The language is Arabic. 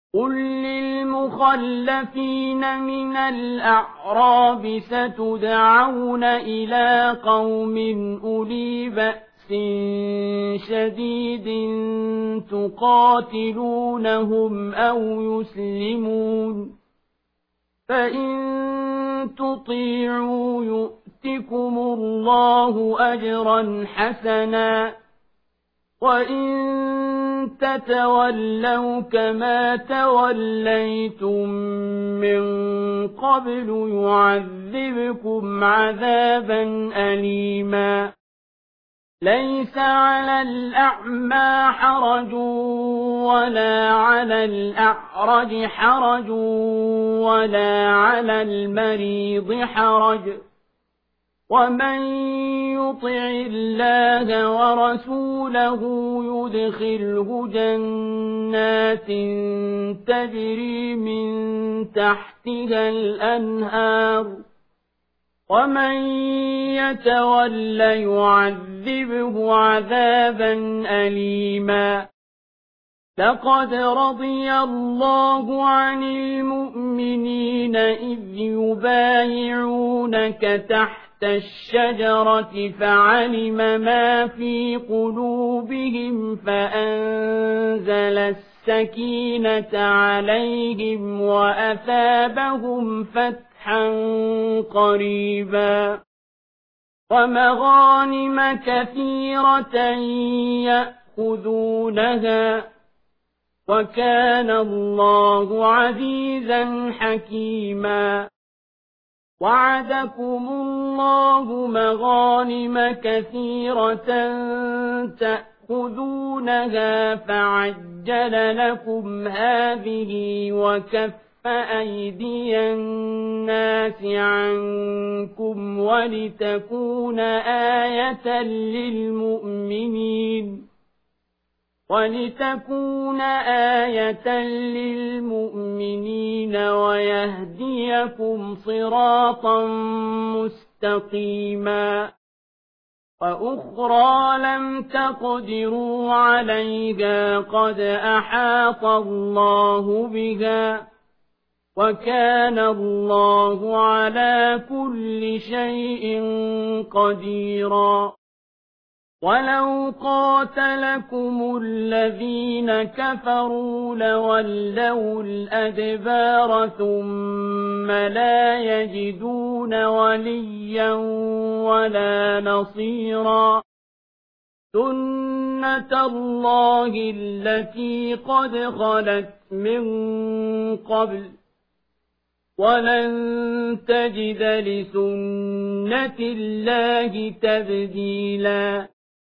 قل للمخلفين من الأعراب ستدعون إلى قوم أولي بأس شديد تقاتلونهم أو يسلمون، فإن تطيعوا يؤتكم الله أجرا حسنا، وإن تتولوا كما توليتم من قبل يعذبكم عذابا أليما. ليس على الأعمى حرج ولا على الأعرج حرج ولا على المريض حرج، ومن يطع الله ورسوله يدخله جنات تجري من تحتها الأنهار، ومن يتول يعذبه عذابا أليما. لقد رضي الله عن المؤمنين إذ يبايعونك تحت الشجرة فعلم ما في قلوبهم فأنزل السكينة عليهم وأثابهم فتحا قريبا، ومغانم كثيرة يأخذونها، وكان الله عزيزا حكيما. وعدكم الله مغانم كثيرة تأخذونها فعجل لكم هذه وكف أيدي الناس عنكم ولتكون آية للمؤمنين ويهديكم صراطا مستقيما. وأخرى لم تقدروا عليها قد أحاط الله بها، وكان الله على كل شيء قديرا. ولو قاتلكم الذين كفروا لولوا الأدبار ثم لا يجدون وليا ولا نصيرا. سنة الله التي قد خلت من قبل، ولن تجد لسنة الله تبديلا.